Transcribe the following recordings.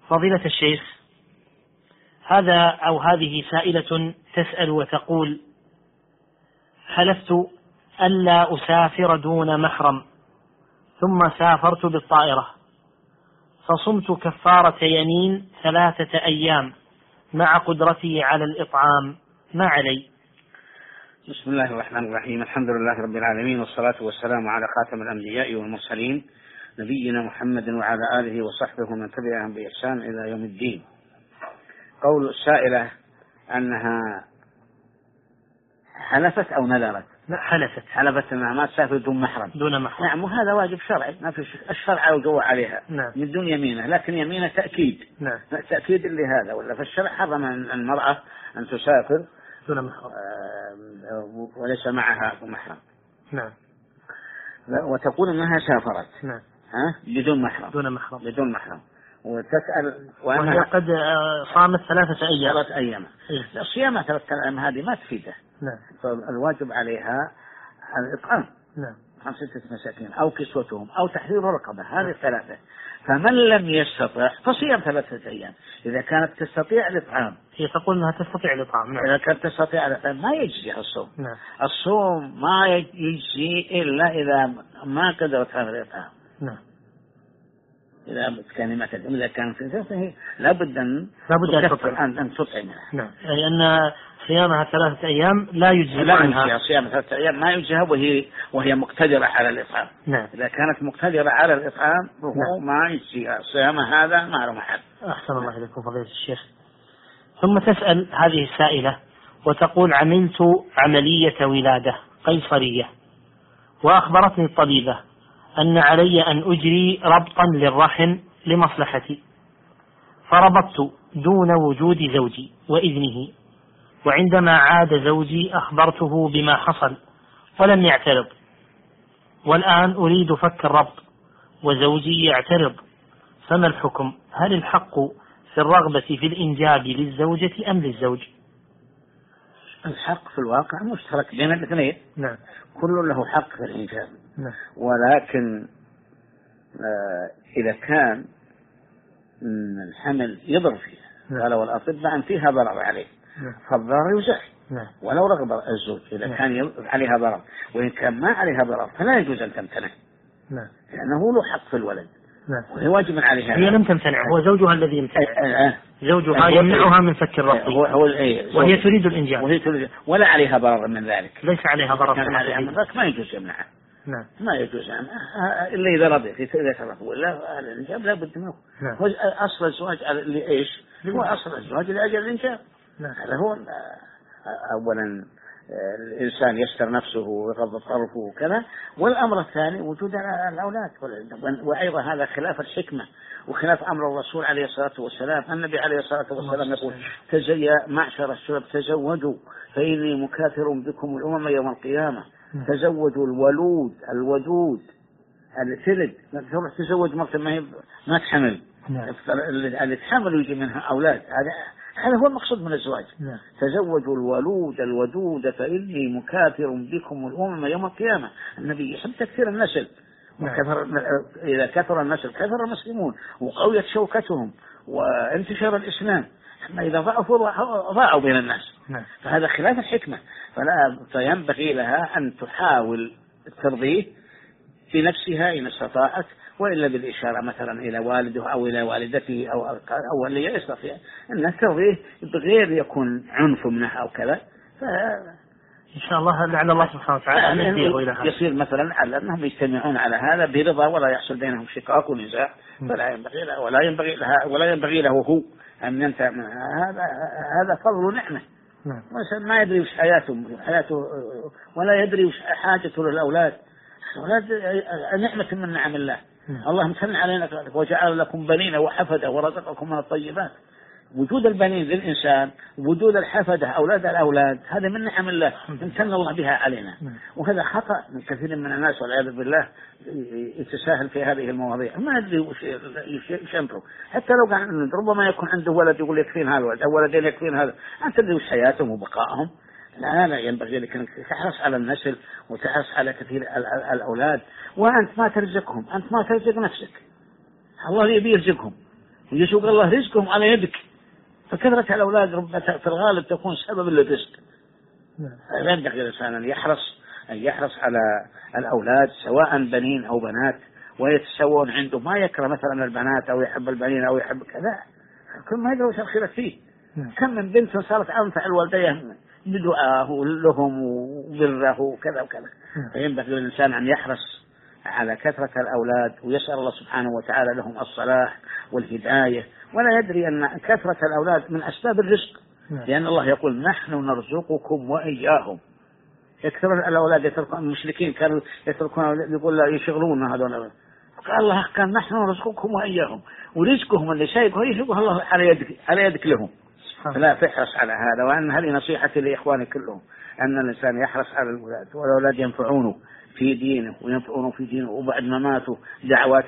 فضيلة الشيخ، هذا أو هذه سائلة تسأل وتقول: حلفت ألا أسافر دون محرم، ثم سافرت بالطائرة، فصمت كفارة يمين 3 أيام مع قدرتي على الإطعام، ما علي؟ بسم الله الرحمن الرحيم. الحمد لله رب العالمين، والصلاة والسلام على خاتم الأنبياء والمرسلين، نبينا محمد وعلى آله وصحبه ومن تبعهم بإحسان إلى يوم الدين. قول السائلة أنها حلفت أو نذرت؟ لا، حلفت أنها ما تسافر دون محرم. نعم، وهذا واجب شرعي، ما في الشرع الجو عليها. نعم. من دون يمينه، لكن يمينه تأكيد. نعم. تأكيد لهذا، ولا فالشرع حرم المرأة أن تسافر دون محرم وليس معها محرم. نعم. وتقول أنها سافرت. نعم. بدون محرم. بدون محرم. وتسأل وهي قد صامت 3 أيام. 3 أيام. الصيام 3 أيام هذه ما تفيده. نعم. فالواجب عليها الإطعام. نعم. 5 مساكين أو كسوتهم أو تحرير رقبة، هذه 3. فمن لم يستطع فصيام 3 أيام. إذا كانت تستطيع الإطعام، هي تقول أنها تستطيع الإطعام. نعم. إذا كانت تستطيع الإطعام ما يجزي الصوم. نعم. الصوم ما يجزي إلا إذا ما قدرت على الإطعام. نعم. إذا كان في ذاته لابد أن تطعم. نعم. أي أن صيامها 3 أيام لا يجزي عنها. صيام 3 أيام ما يجزيها وهي مقتدرة على الإطعام. نعم. إذا كانت مقتدرة على الإطعام ما يجزيها صيام هذا ما له محل. أحسن الله إليكم فضيلة الشيخ. ثم تسأل هذه السائلة وتقول: عملت عملية ولادة قيصرية، وأخبرتني الطبيبة أن علي أن أجري ربطا للرحم لمصلحتي، فربطت دون وجود زوجي وإذنه، وعندما عاد زوجي أخبرته بما حصل ولم يعترض، والآن أريد فك الربط وزوجي يعترض، فما الحكم؟ هل الحق في الرغبة في الإنجاب للزوجة أم للزوج؟ الحق في الواقع مشترك بين الاثنين. نعم. كل له حق في الإنجاب. نعم. ولكن إذا كان الحمل يضر فيها، قالوا الأطباء أن فيها ضرر عليه، فالضرر يزح. ولو رغب الزوج إذا كان عليها ضرر، وإن كان ما عليها ضرر فلا يجوز أن تمتنع، لأنه له حق في الولد. وهي واجب عليها. هي لم تمتنع، هو زوجها الذي يمتنع. زوجها يمنعها من فك الربط، وهي تريد الإنجاب، ولا عليها ضرر من ذلك. ليس عليها ضرر من ذلك، ما يجوز يمنعها. نعم. ما يجوز إلا إذا رضي. إذا ترضى ولا الإنجاب لا بد منه. هو أصل الزواج لإيش؟ هو أصل الزواج لأجل الإنجاب. هذا هو. أولا الإنسان يستر نفسه ويغض طرفه وكذا، والأمر الثاني وجود الأولاد. وأيضا هذا خلاف الحكمة وخلاف أمر الرسول عليه الصلاة والسلام. النبي عليه الصلاة والسلام يقول: يا معشر الشباب تزوجوا فإني مكاثر بكم الأمم يوم القيامة. تزوجوا الولود الودود اللي تلد. تروح تزوج مرة ما تحمل، اللي تحمل ويجي منها أولاد. هذا هو المقصود من الزواج. تزوجوا الولود الودود فإني مكاثر بكم الأمم يوم القيامة. النبي يحب تكثير النسل، إذا كثر النسل كثر المسلمون وقويت شوكتهم وانتشر الإسلام. أما إذا ضاعوا بين الناس، فهذا خلاف الحكمة. فينبغي لها أن تحاول ترضيه في نفسها إن استطاعت، وإلا بالإشارة مثلا إلى والده أو إلى والدته أو اللي يستطيع أن ترضيه بغير يكون عنف منها أو كذا. إن شاء الله لعل الله سبحانه وتعالى أن يصير مثلا على أنهم يجتمعون على هذا برضا ولا يحصل بينهم شقاق ونزاع. فلا ينبغي له ولا ينبغي له هو أن ينتهي من هذا فضل نعمة. ما يدري وش حياته ولا يدري وش حاجته للأولاد. نعمة من نعم الله. الله امتن علينا وجعل لكم بنين وحفدة ورزقكم من الطيبات. وجود البنين للإنسان، وجود الحفدة أولاد الأولاد، هذا من نعم الله امتن الله بها علينا. وهذا خطأ من كثير من الناس والعياذ بالله يتساهل في هذه المواضيع، ما يدري وش ينفره. حتى لو كان ربما يكون عنده ولد يقول يكفين هذا الولد أو ولدين يكفين هذا، أنت تدري وش حياتهم وبقائهم. لا ينبغي لك أن تحرص على النسل وتحرص على كثير الأولاد، وأنت ما ترزقهم، أنت ما ترزق نفسك، الله يبي يرزقهم. ويسوق الله رزقهم على يدك. فكثرة الأولاد في الغالب تكون سبب للرزق. لا ينبغي الإنسان أن يحرص على الأولاد سواء بنين أو بنات ويتساوون عنده، ما يكره مثلا البنات أو يحب البنين أو يحب كذا، كل ما يدري وش الخير فيه. كم من بنت صارت أنفع الوالدين بدعاه لهم وبره وكذا وكذا. فينبغي للإنسان أن يحرص على كثرة الأولاد ويسأل الله سبحانه وتعالى لهم الصلاح والهداية، ولا يدري أن كثرة الأولاد من أسباب الرزق، لأن الله يقول نحن نرزقكم وإياهم. يكثر الأولاد يتركون، المشركين كانوا يتركون يقول لا يشغلون هذول، قال الله كان نحن نرزقكم وإياهم، ورزقهم اللي شايفه يشغله الله على يدك لهم. فلا تحرص على هذا. وأن هذه نصيحتي لإخواني كلهم، أن الإنسان يحرص على الأولاد، والأولاد ينفعونه في دينه وينفعونه في دينه، وبعد مماته دعوات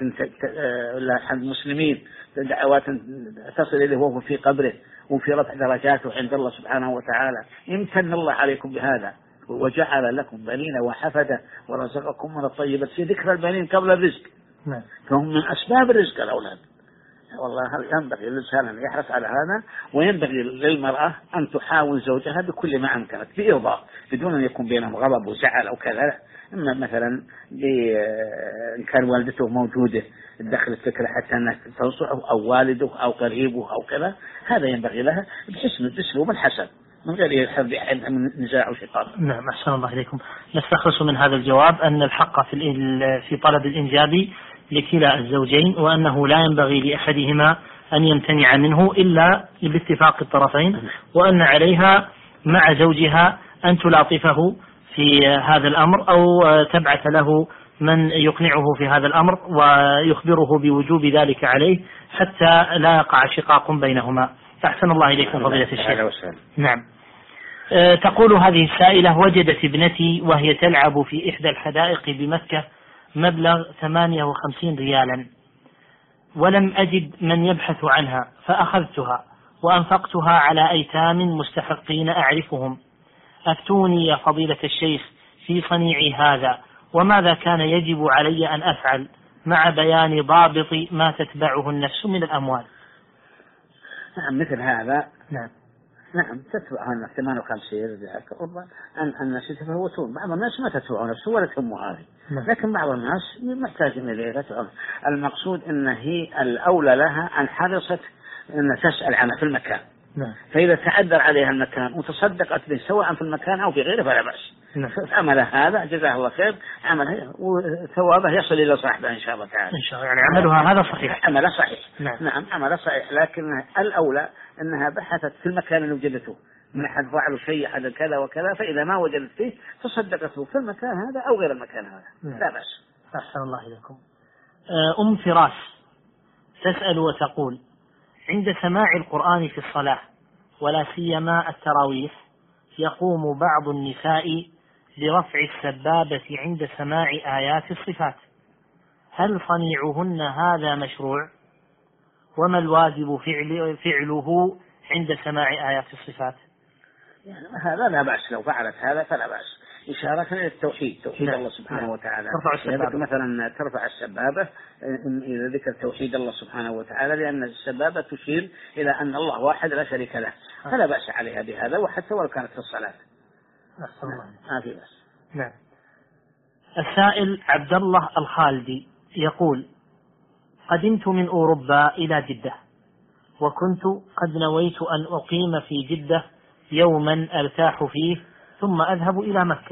المسلمين، دعوات تصل إليه وهو في قبره، وفي رفع درجاته عند الله سبحانه وتعالى. امتن الله عليكم بهذا وجعل لكم بنين وحفدة ورزقكم من الطيبات. في ذكر البنين قبل الرزق، فهم من أسباب الرزق الأولاد. والله ينبغي للإنسان أن يحرص على هذا، وينبغي للمرأة أن تحاول زوجها بكل ما أمكنت بإرضاء، بدون أن يكون بينهم غضب وزعل أو كذا. إما مثلا إن كان والدته موجودة تدخل الفكرة حتى أنها تنصحه، أو والده أو قريبه أو كذا، هذا ينبغي لها بحسن الأسلوب الحسن من غير يحب من نزاع وشقاق. نعم، أحسن الله إليكم. نستخلص من هذا الجواب أن الحق في طلب الإنجاب لكلا الزوجين، وأنه لا ينبغي لأحدهما أن يمتنع منه إلا باتفاق الطرفين، وأن عليها مع زوجها أن تلاطفه في هذا الأمر، أو تبعث له من يقنعه في هذا الأمر ويخبره بوجوب ذلك عليه حتى لا يقع شقاق بينهما. أحسن الله إليكم فضيلة الشيخ. نعم. تقول هذه السائلة: وجدت ابنتي وهي تلعب في إحدى الحدائق بمكة مبلغ 58 ريالا، ولم أجد من يبحث عنها، فأخذتها وأنفقتها على أيتام مستحقين أعرفهم. أفتوني يا فضيلة الشيخ في صنيعي هذا، وماذا كان يجب علي أن أفعل مع بيان ضابط ما تتبعه النفس من الأموال؟ نعم، مثل هذا. نعم تتبعها النفس 58 أن الناس يتفوتون. بعض الناس ما تتبعه نفسه ولا تهمه هذه، لكن بعض الناس محتاجين إليه تتبعه. المقصود أن هي الأولى لها أن حرصت أن تسأل عنها في المكان. فإذا تعذر عليها المكان وتصدقت به سواء في المكان أو في غيره فلا بأس. عمل هذا جزاه الله خير، عمله وثوابه يصل إلى صاحبه إن شاء الله تعالى. إن شاء الله، يعني عملها هذا صحيح. عمله صحيح. نعم عمله صحيح، لكن الأولى أنها بحثت في المكان اللي وجدته، من أحد فعل شيء أحد كذا وكذا، فإذا ما وجدت فيه تصدقته في المكان هذا أو غير المكان هذا. لا بأس. أحسن الله إليكم. أم فراس تسأل وتقول: عند سماع القرآن في الصلاة ولا سيما التراويح، يقوم بعض النساء برفع السبابة عند سماع آيات الصفات، هل صنيعهن هذا مشروع؟ وما الواجب فعله عند سماع آيات الصفات؟ يعني هذا لا بأس، لو فعلت هذا فلا بأس، إشارة إلى التوحيد، توحيد الله سبحانه وتعالى. مثلا ترفع السبابة إذا ذكر توحيد الله سبحانه وتعالى، لأن السبابة تشير إلى أن الله واحد لا شريك له، فلا بأس عليها بهذا، وحتى ولو كانت في الصلاة. ما في بأس. نعم. السائل عبد الله الخالدي يقول: قدمت من أوروبا إلى جدة، وكنت قد نويت أن أقيم في جدة يوما أرتاح فيه ثم أذهب إلى مكة،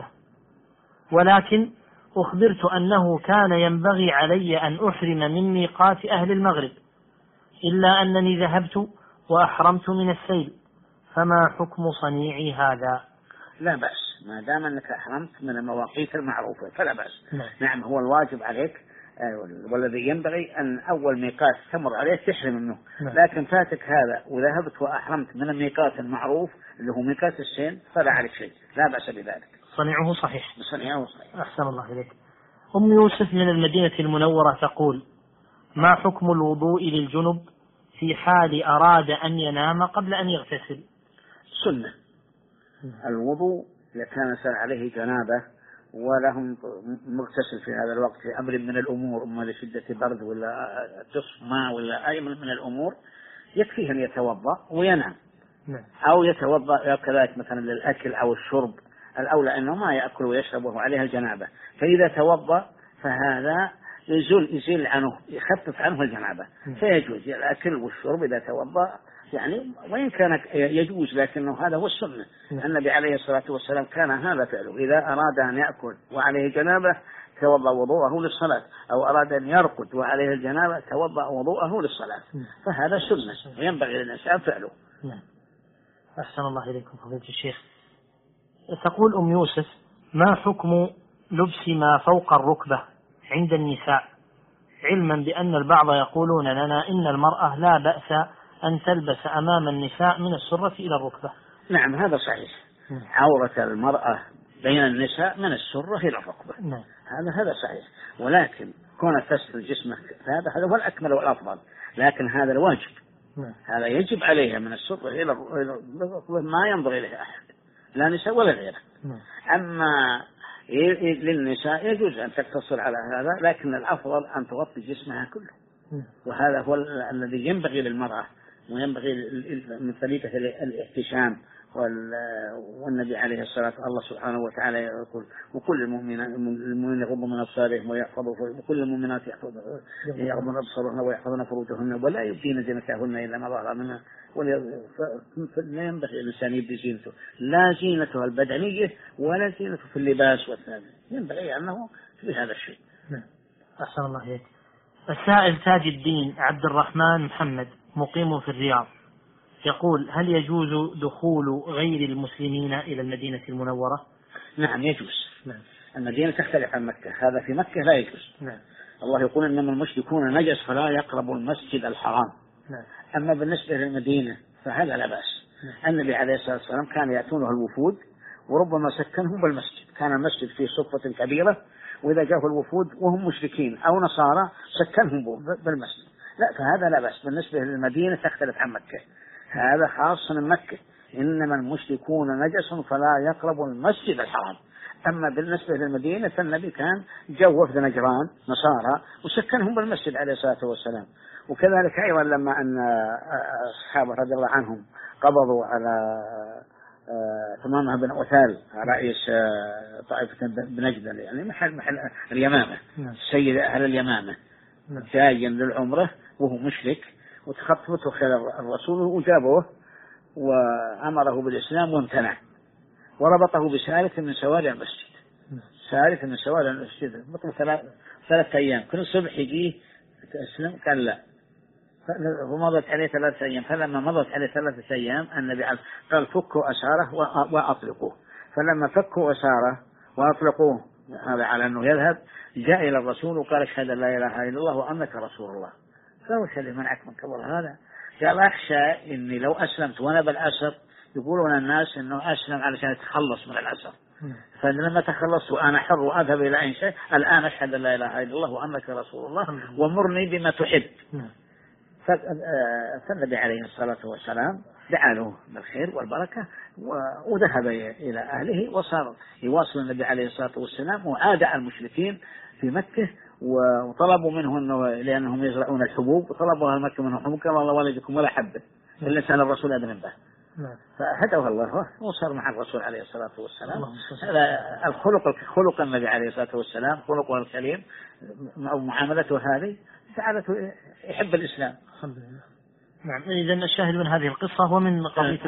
ولكن أخبرت أنه كان ينبغي علي أن أحرم من ميقات أهل المغرب، إلا أنني ذهبت وأحرمت من السيل، فما حكم صنيعي هذا؟ لا بأس، ما دام أنك أحرمت من المواقيت المعروفة فلا بأس. نعم هو الواجب عليك والذي ينبغي أن أول ميقات تمر عليه تحرم منه، لكن فاتك هذا وذهبت وأحرمت من الميقات المعروف اللي هو ميقات السين فلا عليك شيء، لا بأس بذلك. صنيعه صحيح. صنيعه صحيح. أحسن الله إليك. أم يوسف من المدينة المنورة تقول: ما حكم الوضوء للجنب في حال أراد أن ينام قبل أن يغتسل؟ سنة الوضوء إذا كان عليه جنابة ولهم مغتسل في هذا الوقت في أمر من الأمور، إما لشدة برد ولا تصف ماء ولا أي من الأمور، يكفيه أن يتوضأ وينام، أو يتوضأ كذلك مثلا للأكل أو الشرب، الأولى أنه ما يأكل ويشرب وهو عليها الجنابة، فإذا توضأ فهذا يزيل عنه، يخفف عنه الجنابة، فيجوز الأكل والشرب إذا توضأ، يعني وإن كان يجوز لكنه هذا هو السنة. النبي عليه الصلاة والسلام كان هذا فعله، إذا أراد أن يأكل وعليه جنابة توضأ وضوءه للصلاة، أو أراد أن يرقد وعليه الجنابة توضأ وضوءه للصلاة، فهذا سنة وينبغي للإنسان فعله. أحسن الله إليكم فضيلة الشيخ. تقول أم يوسف: ما حكم لبس ما فوق الركبة عند النساء، علما بأن البعض يقولون لنا إن المرأة لا بأس أن تلبس أمام النساء من السرة إلى الركبة؟ نعم هذا صحيح، عورة المرأة بين النساء من السرة إلى الركبة، هذا صحيح، ولكن كون تستر جسمك هذا هو الأكمل والأفضل، لكن هذا الواجب، هذا يجب عليها من السرة إلى الركبة، ما ينظر إليه أحد لا نساء ولا غيره. أما للنساء يجوز أن تقتصر على هذا، لكن الأفضل أن تغطي جسمها كله، وهذا هو الذي ينبغي للمرأة، وينبغي من طريقة الاحتشام. والنبي عليه الصلاة والسلام الله سبحانه وتعالى يقول: وكل المؤمنين يغضوا من أبصارهم ويحفظوا، وكل المؤمنات يغضن أبصارهن ويحفظن فروجهن ولا يبدين زينتهن إلا ما ظهر منها. لا ينبغي الإنسان يبدي زينته، لا زينته البدنية ولا زينته في اللباس والثاني، ينبغي أنه في هذا الشيء. أحسن الله إليك. السائل تاج الدين عبد الرحمن محمد مقيم في الرياض يقول: هل يجوز دخول غير المسلمين إلى المدينة المنورة؟ نعم يجوز. المدينة تختلف عن مكة، هذا في مكة لا يجوز. الله يقول: إنما المشركون نجس فلا يقربوا المسجد الحرام. أما بالنسبة للمدينة فهذا لا بأس. النبي عليه الصلاة والسلام كان يأتونه الوفود وربما سكنهم بالمسجد، كان المسجد فيه صفة كبيرة، وإذا جاءوا الوفود وهم مشركين أو نصارى سكنهم بالمسجد، لا فهذا لا بأس. بالنسبة للمدينة تختلف عن مكة، هذا خاص من مكة، إنما المشركون نجس فلا يقربوا المسجد الحرام. أما بالنسبة للمدينة فالنبي كان جو وفد نجران نصارى وسكنهم بالمسجد عليه الصلاة والسلام. وكذلك أيضا لما أن أصحابه رضي الله عنهم قبضوا على تمامة بن أثال رئيس طائفة بنجد، يعني محل اليمامة، سيد أهل اليمامة، جايا للعمرة وهو مشرك، وتخطفته خلال الرسول وجابوه وأمره بالإسلام وامتنع، وربطه بسالة من سواري المسجد، سالة من سواري المسجد، بطل 3 أيام، كل صبح يجيه تسلم، قال لا، ومضت عليه 3 أيام. فلما مضت عليه 3 أيام النبي قال: فكوا أساره وأطلقوه. فلما فكوا أساره وأطلقوه، هذا على أنه يذهب، جاء إلى الرسول وقال: أشهد أن لا إله إلا الله وأنك رسول الله. فوش اللي منعك من قبل هذا؟ قال: أخشى إني لو أسلمت وأنا بالأسر يقولون الناس إنه أسلم علشان يتخلص من الأسر، فلما تخلصت وأنا حر وأذهب إلى أي شيء، الآن أشهد أن لا إله إلا الله وأنك رسول الله ومرني بما تحب. فالنبي عليه الصلاة والسلام دعا له بالخير والبركة وذهب إلى أهله، وصار يواصل النبي عليه الصلاة والسلام، وعاد المشركين في مكة وطلبوا منه أنه لأنهم يزرعون الحبوب، وطلبوا أهل مكة منهم حبوب، قال: الله والدكم ولا حبة إلا سأل الرسول أدنى به. فهدوه الله وصار مع الرسول عليه الصلاة والسلام. هذا خلق النبي عليه الصلاة والسلام، خلقه الكريم، معاملته هذه جعلته يحب الإسلام. الحمد لله. نعم. إذا الشاهد من هذه القصة هو من قضية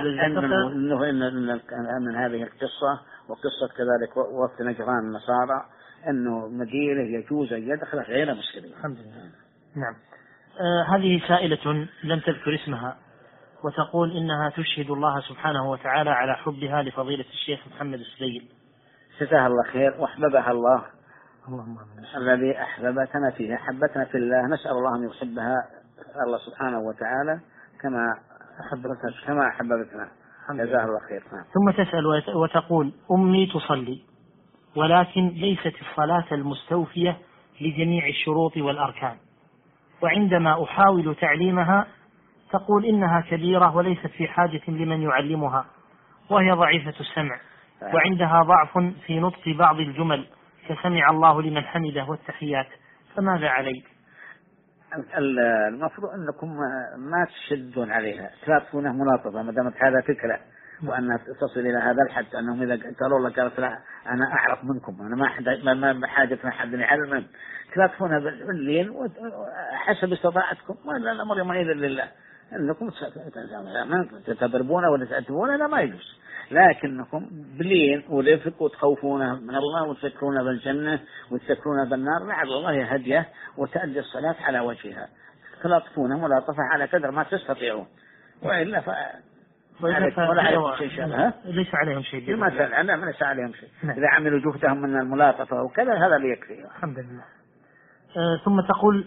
من هذه القصة وقصة كذلك وفد نجران النصارى، أنه مدينة يجوز أن يدخل غير مسلمين. الحمد لله. نعم. هذه سائلة لم تذكر اسمها وتقول إنها تشهد الله سبحانه وتعالى على حبها لفضيلة الشيخ محمد السبيل. جزاها الله خير وأحببها الله، الذي أحببتنا فيه، أحبتنا في الله، نسأل الله أن يحبها الله سبحانه وتعالى كما أحببتنا. جزاها الله خير. ثم تسأل وتقول: أمي تصلي ولكن ليست الصلاة المستوفية لجميع الشروط والأركان، وعندما أحاول تعليمها تقول إنها كبيرة وليست في حاجة لمن يعلمها، وهي ضعيفة السمع، وعندها ضعف في نطق بعض الجمل كسمع الله لمن حمده والتحيات، فماذا علي؟ المفروض أنكم ما تشدون عليها، تلافونها ملاطفة ما دامت هذا فكرة وأنها تصل إلى هذا الحد، أنهم إذا قالوا لك قالت لا أنا أعرف منكم، أنا ما حاجة ما حد يعلمن، تلافونها بالليل وحسب استطاعتكم، ولا الأمر يومئذ لله، أنكم تتضربون ولا تأتبون لا ما يجوز، لكنكم بلين ورفق وتخوفونه من الله وتذكرونه بالجنة وتذكرونه بالنار لعل الله هديه وتأدي الصلاة على وجهها، تلطفونه ملاطفة على قدر ما تستطيعون، وإلا ولا عليهم شيء شبه، ليس عليهم شيء، ما ليس عليهم شيء. إذا عملوا جهدهم من الملاطفة وكذا هذا اللي يكفي. الحمد لله. ثم تقول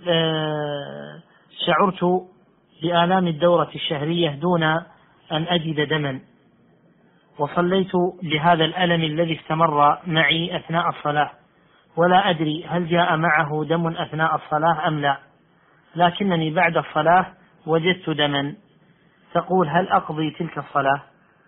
شعرت بآلام الدورة الشهرية دون أن أجد دما، وصليت بهذا الألم الذي استمر معي أثناء الصلاة، ولا أدري هل جاء معه دم أثناء الصلاة أم لا، لكنني بعد الصلاة وجدت دما، تقول هل أقضي تلك الصلاة؟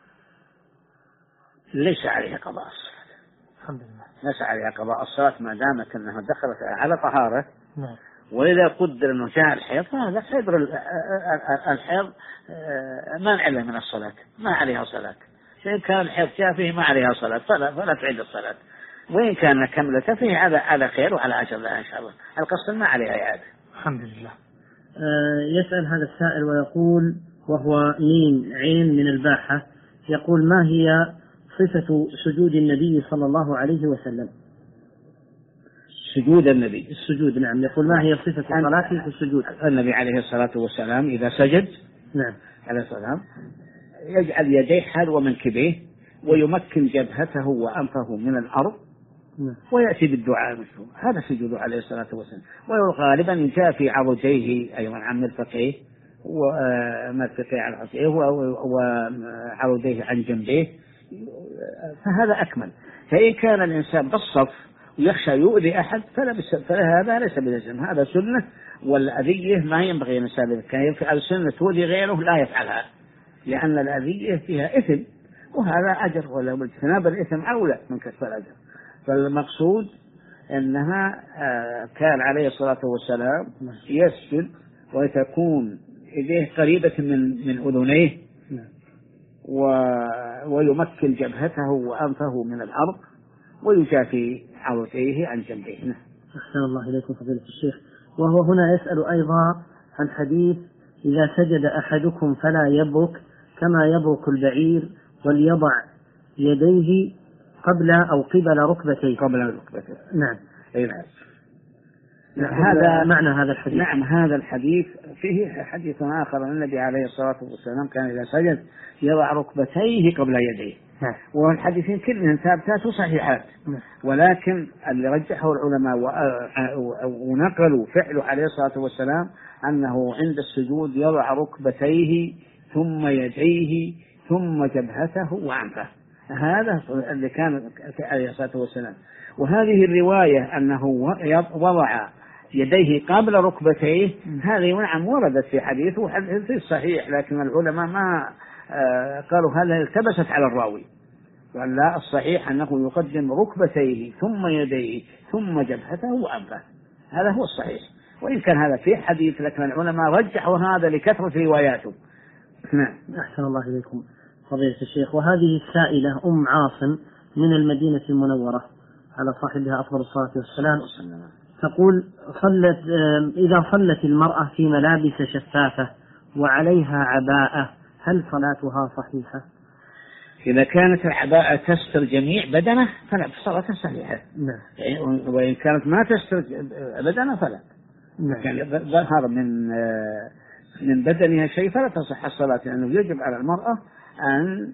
ليس عليها قضاء الصلاة. الحمد لله. ليس عليها قضاء الصلاة ما دامت أنها دخلت على طهارة. نعم. وإذا قدر أنه جاء الحيض فهذا قدر الحيض ما عليه من الصلاة، ما عليها صلاة. إن كان الحيض جاء فيه ما عليها صلاة فلا تعيد الصلاة، وإن كان كملته فيه على خير وعلى أجر لها إن شاء الله، القصد ما عليها إعادة. الحمد لله. يسأل هذا السائل ويقول، وهو ميم عين من الباحة، يقول ما هي صفة سجود النبي صلى الله عليه وسلم؟ سجود النبي، السجود، نعم. يقول ما هي صفة صلاته في السجود؟ النبي عليه الصلاة والسلام إذا سجد، نعم، عليه السلام، يجعل يديه حذو منكبيه ويمكن جبهته وأنفه من الأرض، ويأتي بالدعاء مثله، هذا سجوده عليه الصلاة والسلام. وغالبا جاء في عضديه أيضا عن مرفقيه ومرفقيه عن عضديه وعضديه عن جنبيه، فهذا أكمل. فإن كان الإنسان بالصف ويخشى يؤذي أحد فهذا ليس بلزم، هذا سنة، والأذية ما ينبغي الإنسان كان يفعل السنة تؤذي غيره لا يفعلها، لأن الأذية فيها إثم وهذا أجر، ولو اجتناب الإثم أولى من كسب الأجر. فالمقصود أنها كان عليه الصلاة والسلام يسجد وتكون إيديه قريبة من أذنيه ويمكن جبهته وأنفه من الأرض ويجافي عضديه عن جنبيه. أحسن الله إليكم فضيلة الشيخ. وهو هنا يسأل أيضا عن حديث إذا سجد أحدكم فلا يبرك كما يبرك البعير، وليضع يديه قبل ركبتيه. نعم. هذا معنى هذا الحديث. نعم، هذا الحديث فيه حديث آخر أن النبي عليه الصلاة والسلام كان إذا سجد يضع ركبتيه قبل يديه، والحديثين كلهم ثابتات وصحيحات، ولكن اللي رجحه العلماء ونقلوا فعله عليه الصلاة والسلام أنه عند السجود يضع ركبتيه ثم يديه ثم جبهته وأنفه، هذا اللي كان عليه الصلاة والسلام. وهذه الرواية أنه وضع يديه قبل ركبتيه هذه نعم وردت في حديث وحديث صحيح، لكن العلماء ما قالوا هذا التبست على الراوي، ولا الصحيح أنه يقدم ركبتيه ثم يديه ثم جبهته وأنفه، هذا هو الصحيح، وإن كان هذا في حديث لكن العلماء رجحوا هذا لكثرة رواياته. نعم. أحسن الله إليكم فضيلة الشيخ. وهذه السائلة أم عاصم من المدينة المنورة على صاحبها أفضل الصلاة والسلام، تقول إذا صلت المرأة في ملابس شفافة وعليها عباءة هل صلاتها صحيحة؟ إذا كانت العباءة تستر جميع بدنه فلا، صلاتها صحيحة. نعم. وإن كانت ما تستر بدنه فلا. نعم. يعني ظهر من بدنها شيء فلا تصح الصلاة، لأنه يجب على المرأة أن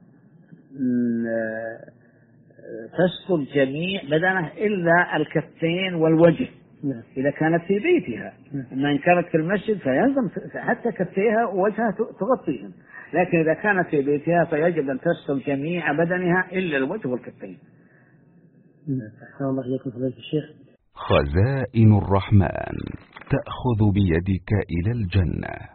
تستر جميع بدنه إلا الكفين والوجه. إذا كانت في بيتها، أما إن كانت في المسجد فيلزم حتى كفيها ووجهها تغطيهم، لكن إذا كانت في بيتها فيجب أن تستر جميع بدنها إلا الوجه والكفين. أحسن الله إليكم فضيلة الشيخ. خزائن الرحمن تأخذ بيدك إلى الجنة.